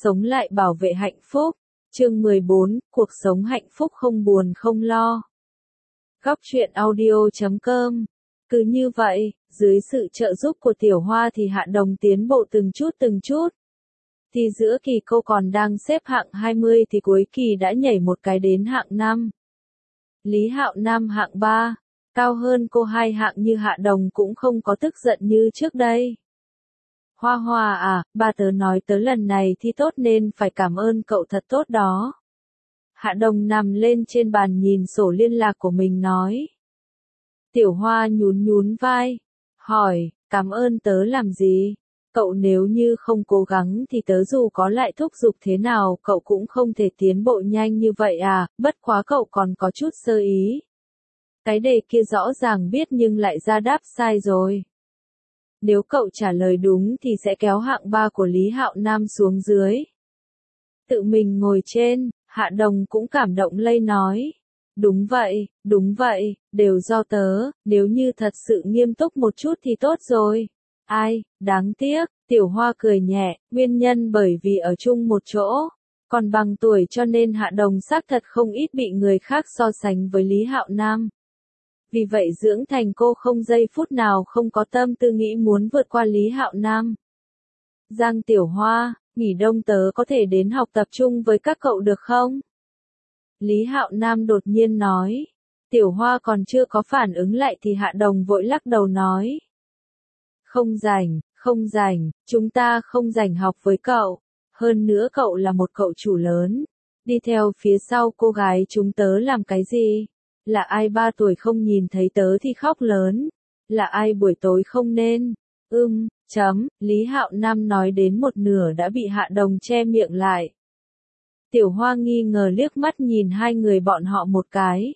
Sống lại bảo vệ hạnh phúc. Chương 14, cuộc sống hạnh phúc không buồn không lo. Góc truyện audio.com. Cứ như vậy, dưới sự trợ giúp của Tiểu Hoa thì Hạ Đồng tiến bộ từng chút. Thì giữa kỳ cô còn đang xếp hạng 20 thì cuối kỳ đã nhảy một cái đến hạng 5. Lý Hạo Nam hạng 3, cao hơn cô 2 hạng như Hạ Đồng cũng không có tức giận như trước đây. Hoa Hoa à, ba tớ nói tớ lần này thi tốt nên phải cảm ơn cậu thật tốt đó. Hạ Đồng nằm lên trên bàn nhìn sổ liên lạc của mình nói. Tiểu Hoa nhún vai, hỏi, cảm ơn tớ làm gì? Cậu nếu như không cố gắng thì tớ dù có lại thúc giục thế nào cậu cũng không thể tiến bộ nhanh như vậy à, bất quá cậu còn có chút sơ ý. Cái đề kia rõ ràng biết nhưng lại ra đáp sai rồi. Nếu cậu trả lời đúng thì sẽ kéo hạng 3 của Lý Hạo Nam xuống dưới. Tự mình ngồi trên, Hạ Đồng cũng cảm động lây nói. Đúng vậy, đều do tớ, nếu như thật sự nghiêm túc một chút thì tốt rồi. Ai, đáng tiếc, Tiểu Hoa cười nhẹ, nguyên nhân bởi vì ở chung một chỗ. Còn bằng tuổi cho nên Hạ Đồng xác thật không ít bị người khác so sánh với Lý Hạo Nam. Vì vậy dưỡng thành cô không giây phút nào không có tâm tư nghĩ muốn vượt qua Lý Hạo Nam. Giang Tiểu Hoa, nghỉ đông tớ có thể đến học tập trung với các cậu được không? Lý Hạo Nam đột nhiên nói. Tiểu Hoa còn chưa có phản ứng lại thì Hạ Đồng vội lắc đầu nói. Không rảnh, chúng ta không rảnh học với cậu. Hơn nữa cậu là một cậu chủ lớn. Đi theo phía sau cô gái chúng tớ làm cái gì? Là ai 3 tuổi không nhìn thấy tớ thì khóc lớn? Là ai buổi tối không nên? Lý Hạo Nam nói đến một nửa đã bị Hạ Đồng che miệng lại. Tiểu Hoa nghi ngờ liếc mắt nhìn hai người bọn họ một cái.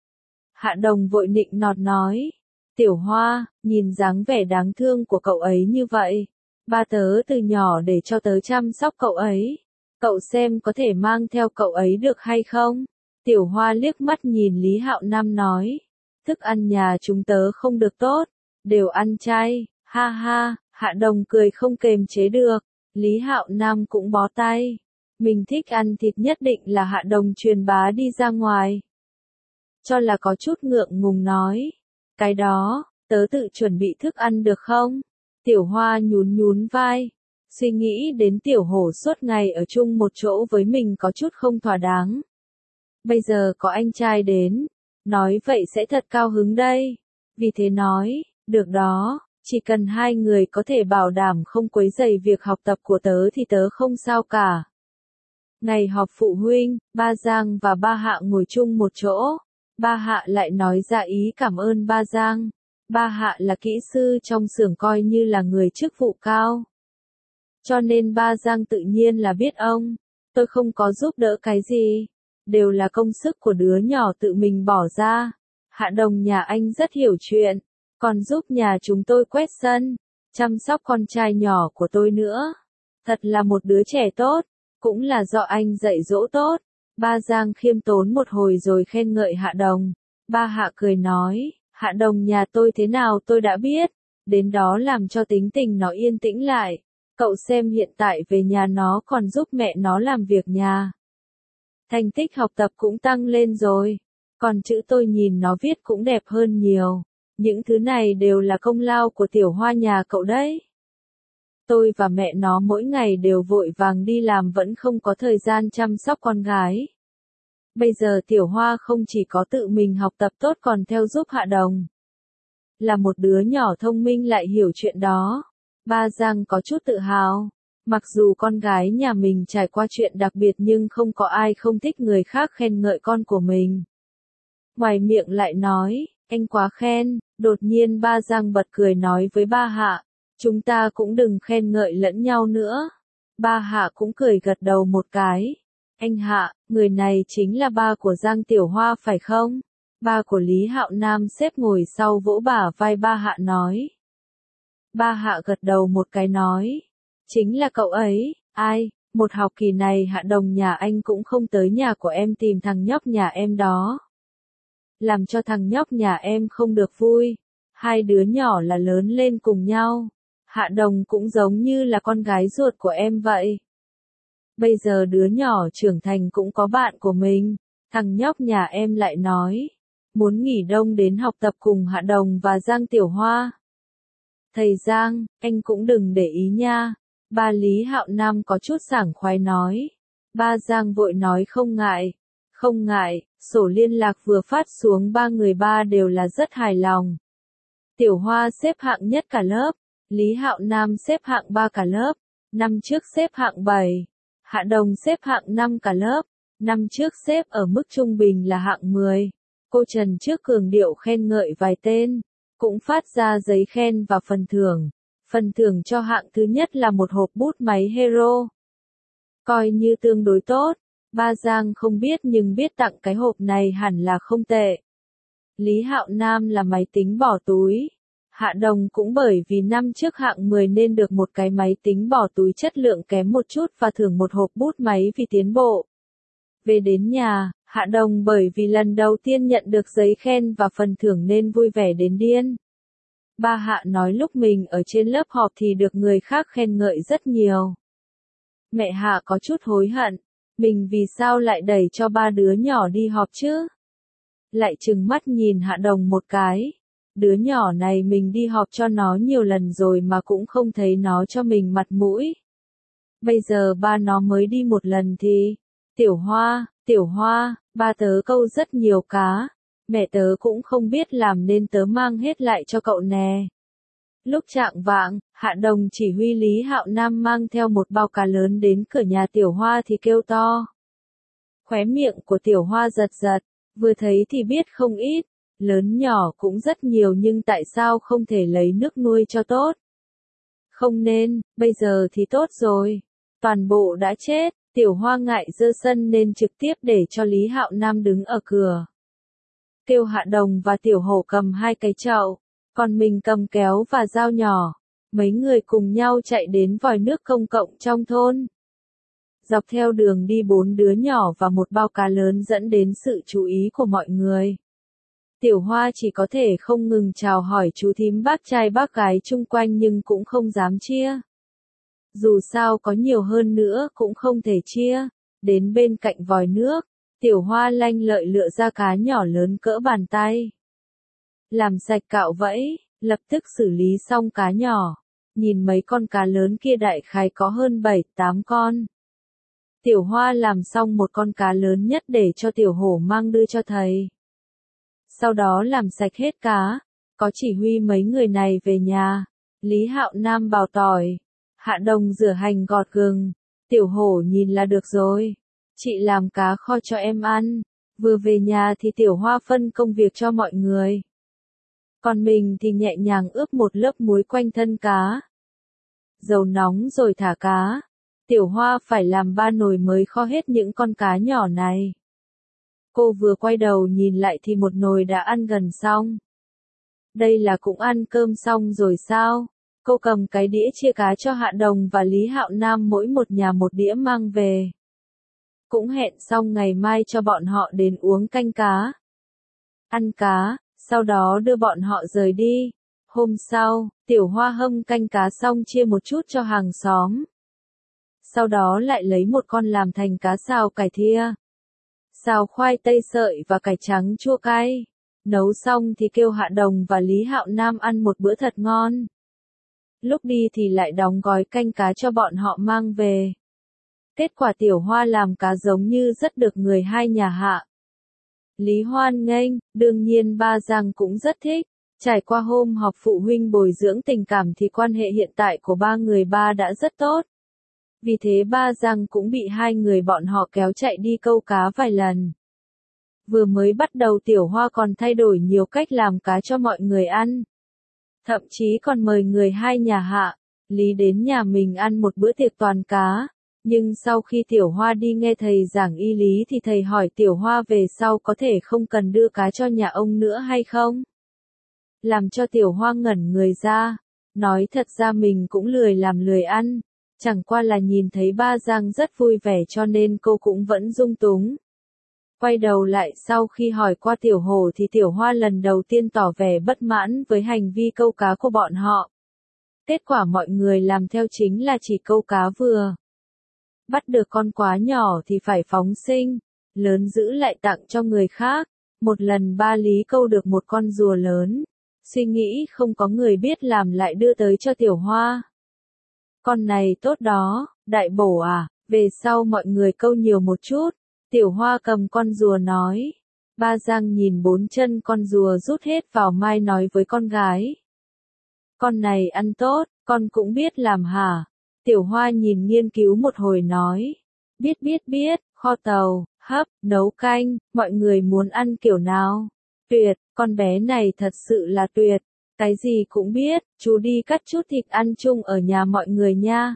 Hạ Đồng vội nịnh nọt nói. Tiểu Hoa, nhìn dáng vẻ đáng thương của cậu ấy như vậy. Ba tớ từ nhỏ để cho tớ chăm sóc cậu ấy. Cậu xem có thể mang theo cậu ấy được hay không? Tiểu Hoa liếc mắt nhìn Lý Hạo Nam nói. Thức ăn nhà chúng tớ không được tốt. Đều ăn chay, ha ha, Hạ Đồng cười không kềm chế được. Lý Hạo Nam cũng bó tay. Mình thích ăn thịt nhất định là Hạ Đồng truyền bá đi ra ngoài. Cho là có chút ngượng ngùng nói. Cái đó, tớ tự chuẩn bị thức ăn được không? Tiểu Hoa nhún vai. Suy nghĩ đến Tiểu Hổ suốt ngày ở chung một chỗ với mình có chút không thỏa đáng. Bây giờ có anh trai đến. Nói vậy sẽ thật cao hứng đây. Vì thế nói, được đó, chỉ cần hai người có thể bảo đảm không quấy rầy việc học tập của tớ thì tớ không sao cả. Ngày họp phụ huynh, ba Giang và ba Hạ ngồi chung một chỗ. Ba Hạ lại nói ra ý cảm ơn ba Giang. Ba Hạ là kỹ sư trong xưởng coi như là người chức vụ cao. Cho nên ba Giang tự nhiên là biết ông. Tôi không có giúp đỡ cái gì. Đều là công sức của đứa nhỏ tự mình bỏ ra. Hạ Đồng nhà anh rất hiểu chuyện. Còn giúp nhà chúng tôi quét sân. Chăm sóc con trai nhỏ của tôi nữa. Thật là một đứa trẻ tốt. Cũng là do anh dạy dỗ tốt. Ba Giang khiêm tốn một hồi rồi khen ngợi Hạ Đồng. Ba Hạ cười nói, Hạ Đồng nhà tôi thế nào tôi đã biết. Đến đó làm cho tính tình nó yên tĩnh lại. Cậu xem hiện tại về nhà nó còn giúp mẹ nó làm việc nhà. Thành tích học tập cũng tăng lên rồi. Còn chữ tôi nhìn nó viết cũng đẹp hơn nhiều. Những thứ này đều là công lao của Tiểu Hoa nhà cậu đấy. Tôi và mẹ nó mỗi ngày đều vội vàng đi làm vẫn không có thời gian chăm sóc con gái. Bây giờ Tiểu Hoa không chỉ có tự mình học tập tốt còn theo giúp Hạ Đồng. Là một đứa nhỏ thông minh lại hiểu chuyện đó. Ba Giang có chút tự hào. Mặc dù con gái nhà mình trải qua chuyện đặc biệt nhưng không có ai không thích người khác khen ngợi con của mình. Ngoài miệng lại nói, anh quá khen, đột nhiên ba Giang bật cười nói với ba Hạ. Chúng ta cũng đừng khen ngợi lẫn nhau nữa. Ba Hạ cũng cười gật đầu một cái. Anh Hạ, người này chính là ba của Giang Tiểu Hoa phải không? Ba của Lý Hạo Nam xếp ngồi sau vỗ bả vai ba Hạ nói. Ba Hạ gật đầu một cái nói. Chính là cậu ấy, ai, một học kỳ này Hạ Đồng nhà anh cũng không tới nhà của em tìm thằng nhóc nhà em đó. Làm cho thằng nhóc nhà em không được vui. Hai đứa nhỏ là lớn lên cùng nhau. Hạ Đồng cũng giống như là con gái ruột của em vậy. Bây giờ đứa nhỏ trưởng thành cũng có bạn của mình. Thằng nhóc nhà em lại nói, muốn nghỉ đông đến học tập cùng Hạ Đồng và Giang Tiểu Hoa. Thầy Giang, anh cũng đừng để ý nha. Ba Lý Hạo Nam có chút sảng khoái nói. Ba Giang vội nói không ngại. Không ngại, sổ liên lạc vừa phát xuống ba người ba đều là rất hài lòng. Tiểu Hoa xếp hạng nhất cả lớp. Lý Hạo Nam xếp hạng 3 cả lớp. Năm trước xếp hạng 7. Hạ Đồng xếp hạng 5 cả lớp. Năm trước xếp ở mức trung bình là hạng 10. Cô Trần trước cường điệu khen ngợi vài tên, cũng phát ra giấy khen và phần thưởng. Phần thưởng cho hạng thứ nhất là một hộp bút máy Hero. Coi như tương đối tốt. Ba Giang không biết nhưng biết tặng cái hộp này hẳn là không tệ. Lý Hạo Nam là máy tính bỏ túi. Hạ Đồng cũng bởi vì năm trước hạng 10 nên được một cái máy tính bỏ túi chất lượng kém một chút và thưởng một hộp bút máy vì tiến bộ. Về đến nhà, Hạ Đồng bởi vì lần đầu tiên nhận được giấy khen và phần thưởng nên vui vẻ đến điên. Ba Hạ nói lúc mình ở trên lớp họp thì được người khác khen ngợi rất nhiều. Mẹ Hạ có chút hối hận, mình vì sao lại đẩy cho ba đứa nhỏ đi họp chứ? Lại trừng mắt nhìn Hạ Đồng một cái. Đứa nhỏ này mình đi họp cho nó nhiều lần rồi mà cũng không thấy nó cho mình mặt mũi. Bây giờ ba nó mới đi một lần thì, Tiểu Hoa, ba tớ câu rất nhiều cá, mẹ tớ cũng không biết làm nên tớ mang hết lại cho cậu nè. Lúc chạng vạng, Hạ Đồng chỉ huy Lý Hạo Nam mang theo một bao cá lớn đến cửa nhà Tiểu Hoa thì kêu to. Khóe miệng của Tiểu Hoa giật giật, vừa thấy thì biết không ít, lớn nhỏ cũng rất nhiều nhưng tại sao không thể lấy nước nuôi cho tốt? Không nên, bây giờ thì tốt rồi. Toàn bộ đã chết, Tiểu Hoa ngại dơ sân nên trực tiếp để cho Lý Hạo Nam đứng ở cửa. Kêu Hạ Đồng và Tiểu Hổ cầm 2 cái chậu, còn mình cầm kéo và dao nhỏ. Mấy người cùng nhau chạy đến vòi nước công cộng trong thôn. Dọc theo đường đi 4 đứa nhỏ và một bao cá lớn dẫn đến sự chú ý của mọi người. Tiểu Hoa chỉ có thể không ngừng chào hỏi chú thím bác trai bác gái chung quanh nhưng cũng không dám chia. Dù sao có nhiều hơn nữa cũng không thể chia. Đến bên cạnh vòi nước, Tiểu Hoa lanh lợi lựa ra cá nhỏ lớn cỡ bàn tay. Làm sạch cạo vẫy, lập tức xử lý xong cá nhỏ. Nhìn mấy con cá lớn kia đại khái có hơn 7-8 con. Tiểu Hoa làm xong một con cá lớn nhất để cho Tiểu Hổ mang đưa cho thầy. Sau đó làm sạch hết cá, có chỉ huy mấy người này về nhà. Lý Hạo Nam bào tỏi, Hạ Đồng rửa hành gọt gừng, Tiểu Hổ nhìn là được rồi. Chị làm cá kho cho em ăn. Vừa về nhà thì Tiểu Hoa phân công việc cho mọi người. Còn mình thì nhẹ nhàng ướp một lớp muối quanh thân cá. Dầu nóng rồi thả cá. Tiểu Hoa phải làm 3 nồi mới kho hết những con cá nhỏ này. Cô vừa quay đầu nhìn lại thì một nồi đã ăn gần xong. Đây là cũng ăn cơm xong rồi sao? Cô cầm cái đĩa chia cá cho Hạ Đồng và Lý Hạo Nam mỗi một nhà một đĩa mang về. Cũng hẹn xong ngày mai cho bọn họ đến uống canh cá. Ăn cá, sau đó đưa bọn họ rời đi. Hôm sau, Tiểu Hoa hâm canh cá xong chia một chút cho hàng xóm. Sau đó lại lấy một con làm thành cá xào cải thia. Xào khoai tây sợi và cải trắng chua cay. Nấu xong thì kêu Hạ Đồng và Lý Hạo Nam ăn một bữa thật ngon. Lúc đi thì lại đóng gói canh cá cho bọn họ mang về. Kết quả Tiểu Hoa làm cá giống như rất được người hai nhà Hạ. Lý hoan nghênh, đương nhiên ba Giang cũng rất thích. Trải qua hôm họp phụ huynh bồi dưỡng tình cảm thì quan hệ hiện tại của ba người ba đã rất tốt. Vì thế ba Giang cũng bị hai người bọn họ kéo chạy đi câu cá vài lần. Vừa mới bắt đầu Tiểu Hoa còn thay đổi nhiều cách làm cá cho mọi người ăn. Thậm chí còn mời người hai nhà Hạ, Lý đến nhà mình ăn một bữa tiệc toàn cá. Nhưng sau khi Tiểu Hoa đi nghe thầy giảng y lý thì thầy hỏi Tiểu Hoa về sau có thể không cần đưa cá cho nhà ông nữa hay không? Làm cho Tiểu Hoa ngẩn người ra. Nói thật ra mình cũng lười làm lười ăn. Chẳng qua là nhìn thấy ba Giang rất vui vẻ cho nên cô cũng vẫn dung túng. Quay đầu lại sau khi hỏi qua Tiểu Hổ thì Tiểu Hoa lần đầu tiên tỏ vẻ bất mãn với hành vi câu cá của bọn họ. Kết quả mọi người làm theo chính là chỉ câu cá vừa. Bắt được con quá nhỏ thì phải phóng sinh, lớn giữ lại tặng cho người khác. Một lần ba Lý câu được một con rùa lớn, suy nghĩ không có người biết làm lại đưa tới cho Tiểu Hoa. Con này tốt đó, đại bổ à, về sau mọi người câu nhiều một chút. Tiểu Hoa cầm con rùa nói. Ba Giang nhìn bốn chân con rùa rút hết vào mai nói với con gái. Con này ăn tốt, con cũng biết làm hả? Tiểu Hoa nhìn nghiên cứu một hồi nói. Biết, kho tàu, hấp, nấu canh, mọi người muốn ăn kiểu nào? Tuyệt, con bé này thật sự là tuyệt. Cái gì cũng biết, chú đi cắt chút thịt ăn chung ở nhà mọi người nha.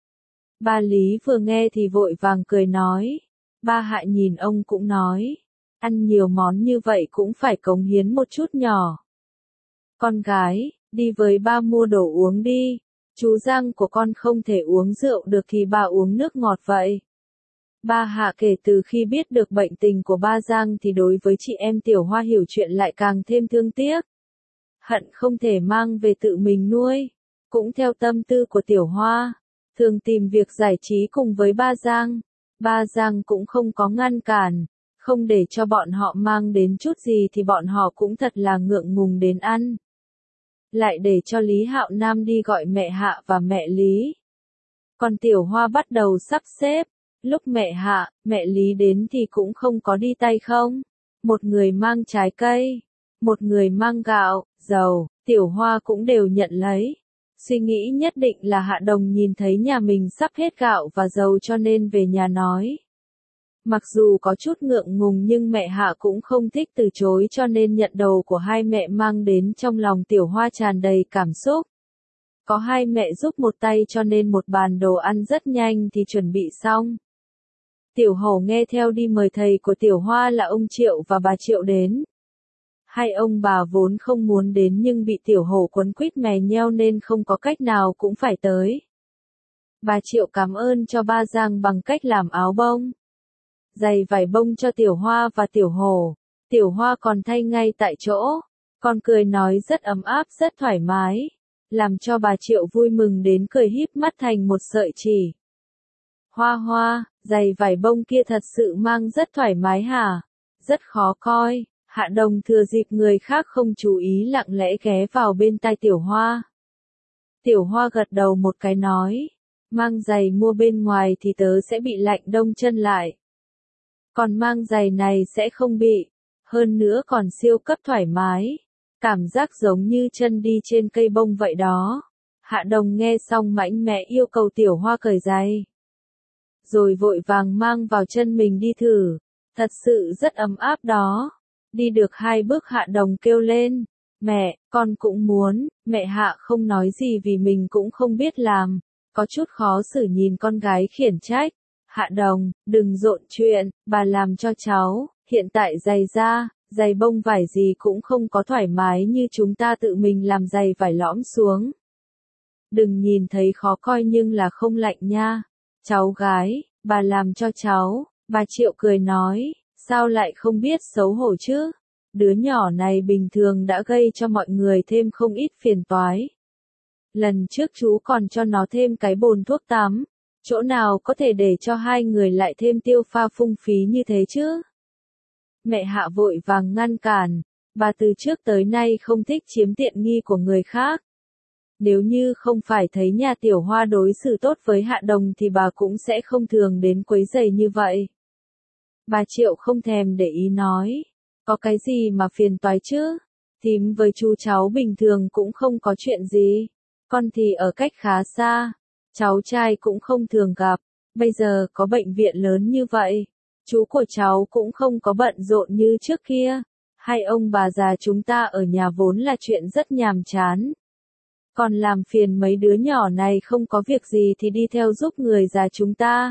Ba Lý vừa nghe thì vội vàng cười nói. Ba Hạ nhìn ông cũng nói. Ăn nhiều món như vậy cũng phải cống hiến một chút nhỏ. Con gái, đi với ba mua đồ uống đi. Chú Giang của con không thể uống rượu được thì bà uống nước ngọt vậy. Ba Hạ kể từ khi biết được bệnh tình của ba Giang thì đối với chị em Tiểu Hoa hiểu chuyện lại càng thêm thương tiếc. Hận không thể mang về tự mình nuôi. Cũng theo tâm tư của Tiểu Hoa, thường tìm việc giải trí cùng với ba Giang. Ba Giang cũng không có ngăn cản, không để cho bọn họ mang đến chút gì thì bọn họ cũng thật là ngượng ngùng đến ăn. Lại để cho Lý Hạo Nam đi gọi mẹ Hạ và mẹ Lý. Còn Tiểu Hoa bắt đầu sắp xếp, lúc mẹ Hạ, mẹ Lý đến thì cũng không có đi tay không. Một người mang trái cây, một người mang gạo, dầu, Tiểu Hoa cũng đều nhận lấy. Suy nghĩ nhất định là Hạ Đồng nhìn thấy nhà mình sắp hết gạo và dầu cho nên về nhà nói. Mặc dù có chút ngượng ngùng nhưng mẹ Hạ cũng không thích từ chối cho nên nhận đồ của hai mẹ mang đến trong lòng Tiểu Hoa tràn đầy cảm xúc. Có hai mẹ giúp một tay cho nên một bàn đồ ăn rất nhanh thì chuẩn bị xong. Tiểu Hổ nghe theo đi mời thầy của Tiểu Hoa là ông Triệu và bà Triệu đến. Hai ông bà vốn không muốn đến nhưng bị Tiểu Hổ quấn quýt mè nheo nên không có cách nào cũng phải tới. Bà Triệu cảm ơn cho ba Giang bằng cách làm áo bông, giày vải bông cho Tiểu Hoa và Tiểu Hổ. Tiểu Hoa còn thay ngay tại chỗ, còn cười nói rất ấm áp rất thoải mái, làm cho bà Triệu vui mừng đến cười híp mắt thành một sợi chỉ. Hoa, giày vải bông kia thật sự mang rất thoải mái hả? Rất khó coi. Hạ Đồng thừa dịp người khác không chú ý lặng lẽ ghé vào bên tai Tiểu Hoa. Tiểu Hoa gật đầu một cái nói, mang giày mua bên ngoài thì tớ sẽ bị lạnh đông chân lại. Còn mang giày này sẽ không bị, hơn nữa còn siêu cấp thoải mái, cảm giác giống như chân đi trên cây bông vậy đó. Hạ Đồng nghe xong mạnh mẽ yêu cầu Tiểu Hoa cởi giày, rồi vội vàng mang vào chân mình đi thử, thật sự rất ấm áp đó. Đi được 2 bước Hạ Đồng kêu lên, mẹ, con cũng muốn. Mẹ Hạ không nói gì vì mình cũng không biết làm, có chút khó xử nhìn con gái khiển trách. Hạ Đồng, đừng rộn chuyện, bà làm cho cháu, hiện tại giày da, giày bông vải gì cũng không có thoải mái như chúng ta tự mình làm giày vải lõm xuống. Đừng nhìn thấy khó coi nhưng là không lạnh nha. Cháu gái, bà làm cho cháu. Bà Triệu cười nói, sao lại không biết xấu hổ chứ? Đứa nhỏ này bình thường đã gây cho mọi người thêm không ít phiền toái. Lần trước chú còn cho nó thêm cái bồn thuốc tắm, chỗ nào có thể để cho hai người lại thêm tiêu pha phung phí như thế chứ? Mẹ Hạ vội vàng ngăn cản, bà từ trước tới nay không thích chiếm tiện nghi của người khác. Nếu như không phải thấy nhà Tiểu Hoa đối xử tốt với Hạ Đồng thì bà cũng sẽ không thường đến quấy rầy như vậy. Bà Triệu không thèm để ý nói, có cái gì mà phiền toái chứ? Thím với chú cháu bình thường cũng không có chuyện gì, con thì ở cách khá xa, cháu trai cũng không thường gặp, bây giờ có bệnh viện lớn như vậy, chú của cháu cũng không có bận rộn như trước kia, hai ông bà già chúng ta ở nhà vốn là chuyện rất nhàm chán. Còn làm phiền mấy đứa nhỏ này không có việc gì thì đi theo giúp người già chúng ta.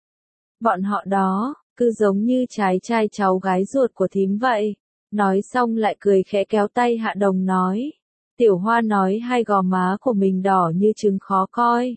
Bọn họ đó, cứ giống như trái trai cháu gái ruột của thím vậy. Nói xong lại cười khẽ kéo tay Hạ Đồng nói. Tiểu Hoa nói hai gò má của mình đỏ như trứng khó coi,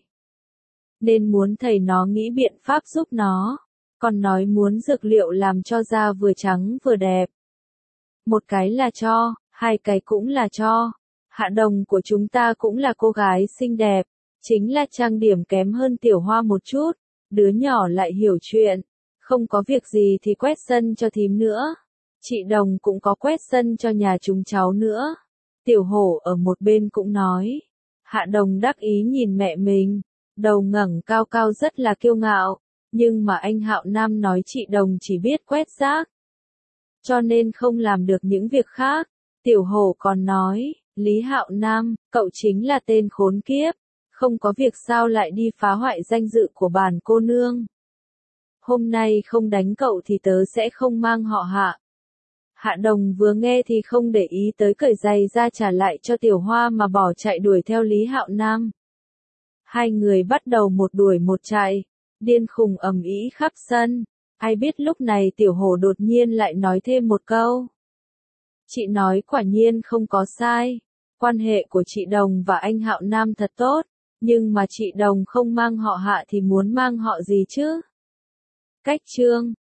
nên muốn thầy nó nghĩ biện pháp giúp nó. Còn nói muốn dược liệu làm cho da vừa trắng vừa đẹp. Một cái là cho, hai cái cũng là cho. Hạ Đồng của chúng ta cũng là cô gái xinh đẹp, chính là trang điểm kém hơn Tiểu Hoa một chút. Đứa nhỏ lại hiểu chuyện. Không có việc gì thì quét sân cho thím nữa. Chị Đồng cũng có quét sân cho nhà chúng cháu nữa. Tiểu Hổ ở một bên cũng nói. Hạ Đồng đắc ý nhìn mẹ mình. Đầu ngẩng cao cao rất là kiêu ngạo. Nhưng mà anh Hạo Nam nói chị Đồng chỉ biết quét rác. Cho nên không làm được những việc khác. Tiểu Hổ còn nói. Lý Hạo Nam, cậu chính là tên khốn kiếp. Không có việc sao lại đi phá hoại danh dự của bản cô nương. Hôm nay không đánh cậu thì tớ sẽ không mang họ Hạ. Hạ Đồng vừa nghe thì không để ý tới, cởi giày ra trả lại cho Tiểu Hoa mà bỏ chạy đuổi theo Lý Hạo Nam. Hai người bắt đầu một đuổi một chạy, điên khùng ầm ĩ khắp sân. Ai biết lúc này Tiểu Hổ đột nhiên lại nói thêm một câu. Chị nói quả nhiên không có sai. Quan hệ của chị Đồng và anh Hạo Nam thật tốt, nhưng mà chị Đồng không mang họ Hạ thì muốn mang họ gì chứ? Cách chương